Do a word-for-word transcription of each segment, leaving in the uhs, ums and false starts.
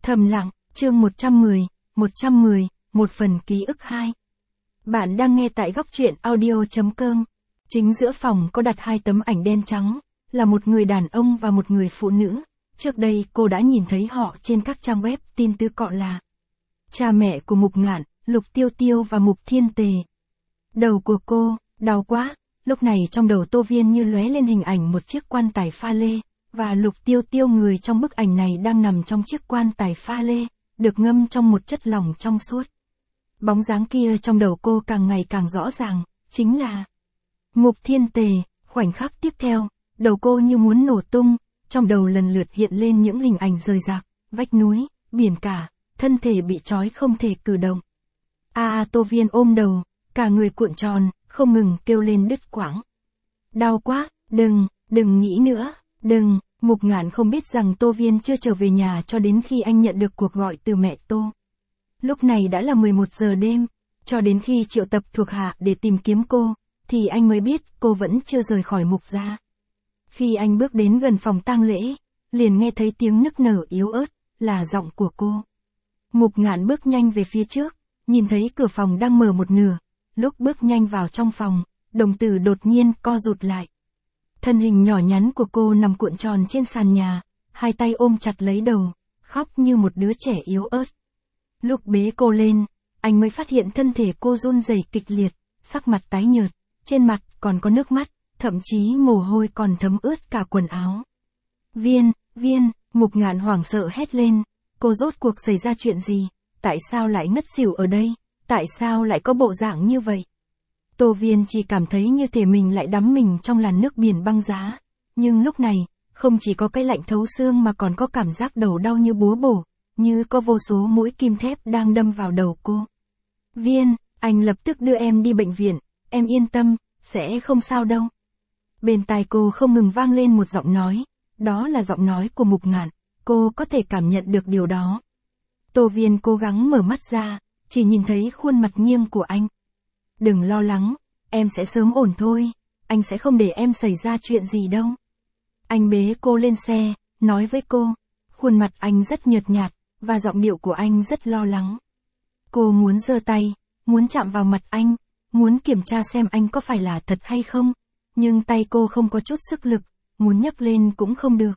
Thầm lặng, chương một trăm mười, một trăm mười, một phần ký ức hai. Bạn đang nghe tại góc truyện audio chấm com. Chính giữa phòng có đặt hai tấm ảnh đen trắng, là một người đàn ông và một người phụ nữ. Trước đây cô đã nhìn thấy họ trên các trang web tin tứ cọ là cha mẹ của Mục Ngạn, Lục Tiêu Tiêu và Mục Thiên Tề. Đầu của cô, đau quá, lúc này trong đầu Tô Viên như lóe lên hình ảnh một chiếc quan tài pha lê, và Lục Tiêu Tiêu người trong bức ảnh này đang nằm trong chiếc quan tài pha lê, được ngâm trong một chất lỏng trong suốt. Bóng dáng kia trong đầu cô càng ngày càng rõ ràng, chính là Mục Thiên Tề. Khoảnh khắc tiếp theo, đầu cô như muốn nổ tung, trong đầu lần lượt hiện lên những hình ảnh rời rạc, vách núi, biển cả, thân thể bị trói không thể cử động. A à, Tô Viên ôm đầu, cả người cuộn tròn, không ngừng kêu lên đứt quãng. Đau quá, đừng, đừng nghĩ nữa, đừng. Mục Ngạn không biết rằng Tô Viên chưa trở về nhà cho đến khi anh nhận được cuộc gọi từ mẹ Tô. Lúc này đã là mười một giờ đêm, cho đến khi triệu tập thuộc hạ để tìm kiếm cô, thì anh mới biết cô vẫn chưa rời khỏi Mục gia. Khi anh bước đến gần phòng tang lễ, liền nghe thấy tiếng nức nở yếu ớt, là giọng của cô. Mục Ngạn bước nhanh về phía trước, nhìn thấy cửa phòng đang mở một nửa, lúc bước nhanh vào trong phòng, đồng tử đột nhiên co rụt lại. Thân hình nhỏ nhắn của cô nằm cuộn tròn trên sàn nhà, hai tay ôm chặt lấy đầu, khóc như một đứa trẻ yếu ớt. Lúc bế cô lên, anh mới phát hiện thân thể cô run rẩy kịch liệt, sắc mặt tái nhợt, trên mặt còn có nước mắt, thậm chí mồ hôi còn thấm ướt cả quần áo. Viên, Viên, Mục Ngạn hoảng sợ hét lên, cô rốt cuộc xảy ra chuyện gì, tại sao lại ngất xỉu ở đây, tại sao lại có bộ dạng như vậy? Tô Viên chỉ cảm thấy như thể mình lại đắm mình trong làn nước biển băng giá, nhưng lúc này, không chỉ có cái lạnh thấu xương mà còn có cảm giác đầu đau như búa bổ, như có vô số mũi kim thép đang đâm vào đầu cô. Viên, anh lập tức đưa em đi bệnh viện, em yên tâm, sẽ không sao đâu. Bên tai cô không ngừng vang lên một giọng nói, đó là giọng nói của Mục Ngạn, cô có thể cảm nhận được điều đó. Tô Viên cố gắng mở mắt ra, chỉ nhìn thấy khuôn mặt nghiêng của anh. Đừng lo lắng, em sẽ sớm ổn thôi, anh sẽ không để em xảy ra chuyện gì đâu. Anh bế cô lên xe, nói với cô, khuôn mặt anh rất nhợt nhạt, và giọng điệu của anh rất lo lắng. Cô muốn giơ tay, muốn chạm vào mặt anh, muốn kiểm tra xem anh có phải là thật hay không, nhưng tay cô không có chút sức lực, muốn nhấc lên cũng không được.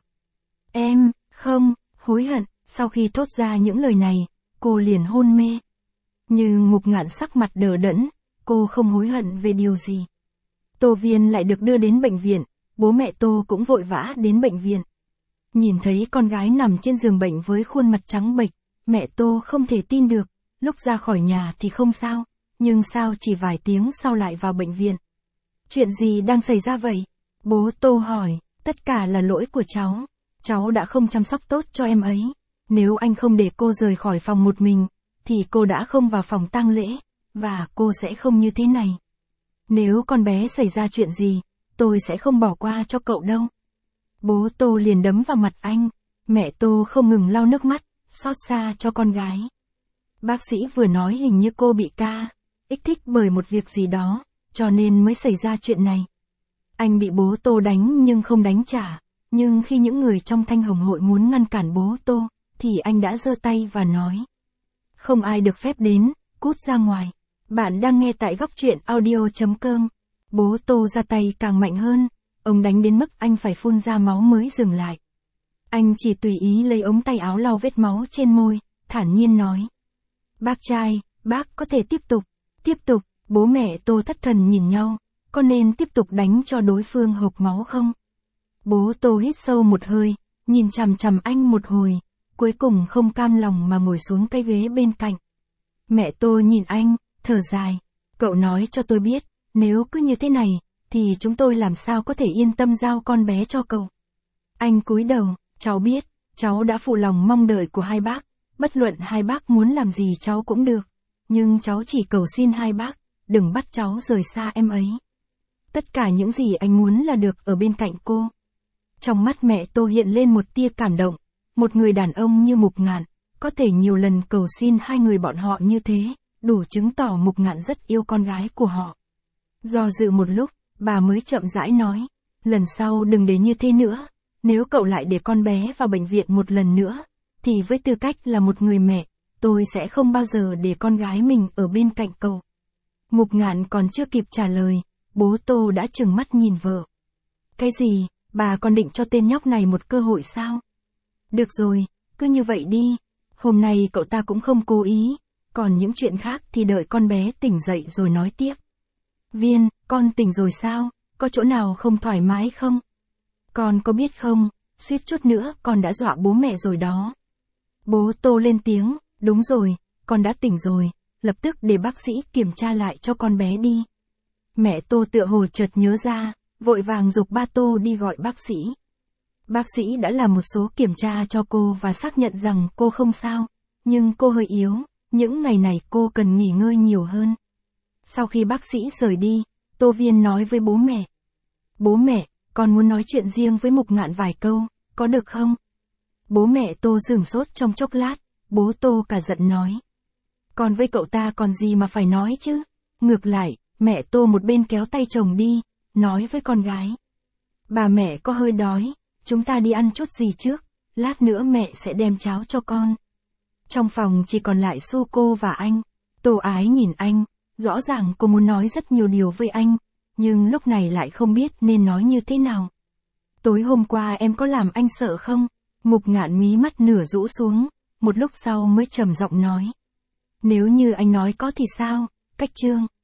Em, không, hối hận, sau khi thốt ra những lời này, cô liền hôn mê. Nhưng Mục Ngạn sắc mặt đờ đẫn, cô không hối hận về điều gì. Tô Viên lại được đưa đến bệnh viện, bố mẹ Tô cũng vội vã đến bệnh viện. Nhìn thấy con gái nằm trên giường bệnh với khuôn mặt trắng bệch, mẹ Tô không thể tin được, lúc ra khỏi nhà thì không sao, nhưng sao chỉ vài tiếng sau lại vào bệnh viện. Chuyện gì đang xảy ra vậy? Bố Tô hỏi, tất cả là lỗi của cháu, cháu đã không chăm sóc tốt cho em ấy. Nếu anh không để cô rời khỏi phòng một mình, thì cô đã không vào phòng tang lễ, và cô sẽ không như thế này. Nếu con bé xảy ra chuyện gì, tôi sẽ không bỏ qua cho cậu đâu. Bố Tô liền đấm vào mặt anh, mẹ Tô không ngừng lau nước mắt, xót xa cho con gái. Bác sĩ vừa nói hình như cô bị ca, kích thích bởi một việc gì đó, cho nên mới xảy ra chuyện này. Anh bị bố Tô đánh nhưng không đánh trả, nhưng khi những người trong Thanh Hồng hội muốn ngăn cản bố Tô, thì anh đã giơ tay và nói. Không ai được phép đến, cút ra ngoài. Bạn đang nghe tại góc truyện audio chấm com. Bố Tô ra tay càng mạnh hơn, ông đánh đến mức anh phải phun ra máu mới dừng lại. Anh chỉ tùy ý lấy ống tay áo lau vết máu trên môi, thản nhiên nói. Bác trai, bác có thể tiếp tục, tiếp tục, bố mẹ Tô thất thần nhìn nhau, có nên tiếp tục đánh cho đối phương hộc máu không? Bố Tô hít sâu một hơi, nhìn chằm chằm anh một hồi, cuối cùng không cam lòng mà ngồi xuống cái ghế bên cạnh. Mẹ Tô nhìn anh, thở dài, cậu nói cho tôi biết, nếu cứ như thế này, thì chúng tôi làm sao có thể yên tâm giao con bé cho cậu. Anh cúi đầu, cháu biết, cháu đã phụ lòng mong đợi của hai bác, bất luận hai bác muốn làm gì cháu cũng được, nhưng cháu chỉ cầu xin hai bác, đừng bắt cháu rời xa em ấy. Tất cả những gì anh muốn là được ở bên cạnh cô. Trong mắt mẹ Tô hiện lên một tia cảm động, một người đàn ông như Mục Ngạn, có thể nhiều lần cầu xin hai người bọn họ như thế, đủ chứng tỏ Mục Ngạn rất yêu con gái của họ. Do dự một lúc, bà mới chậm rãi nói, lần sau đừng để như thế nữa, nếu cậu lại để con bé vào bệnh viện một lần nữa, thì với tư cách là một người mẹ, tôi sẽ không bao giờ để con gái mình ở bên cạnh cậu. Mục Ngạn còn chưa kịp trả lời, bố Tô đã trừng mắt nhìn vợ. Cái gì, bà còn định cho tên nhóc này một cơ hội sao? Được rồi, cứ như vậy đi. Hôm nay cậu ta cũng không cố ý, còn những chuyện khác thì đợi con bé tỉnh dậy rồi nói tiếp. Viên, con tỉnh rồi sao? Có chỗ nào không thoải mái không? Con có biết không, suýt chút nữa con đã dọa bố mẹ rồi đó. Bố Tô lên tiếng, đúng rồi, con đã tỉnh rồi, lập tức để bác sĩ kiểm tra lại cho con bé đi. Mẹ Tô tựa hồ chợt nhớ ra, vội vàng giục ba Tô đi gọi bác sĩ. Bác sĩ đã làm một số kiểm tra cho cô và xác nhận rằng cô không sao, nhưng cô hơi yếu, những ngày này cô cần nghỉ ngơi nhiều hơn. Sau khi bác sĩ rời đi, Tô Viên nói với bố mẹ. Bố mẹ, con muốn nói chuyện riêng với Mục Ngạn vài câu, có được không? Bố mẹ Tô sửng sốt trong chốc lát, bố Tô cả giận nói. Con với cậu ta còn gì mà phải nói chứ? Ngược lại, mẹ Tô một bên kéo tay chồng đi, nói với con gái. Bà mẹ có hơi đói, chúng ta đi ăn chút gì trước, lát nữa mẹ sẽ đem cháo cho con. Trong phòng chỉ còn lại Su cô và anh. Tô Ái nhìn anh, rõ ràng cô muốn nói rất nhiều điều với anh, nhưng lúc này lại không biết nên nói như thế nào. Tối hôm qua em có làm anh sợ không? Mục Ngạn mí mắt nửa rũ xuống, một lúc sau mới trầm giọng nói. Nếu như anh nói có thì sao, Cách Trương?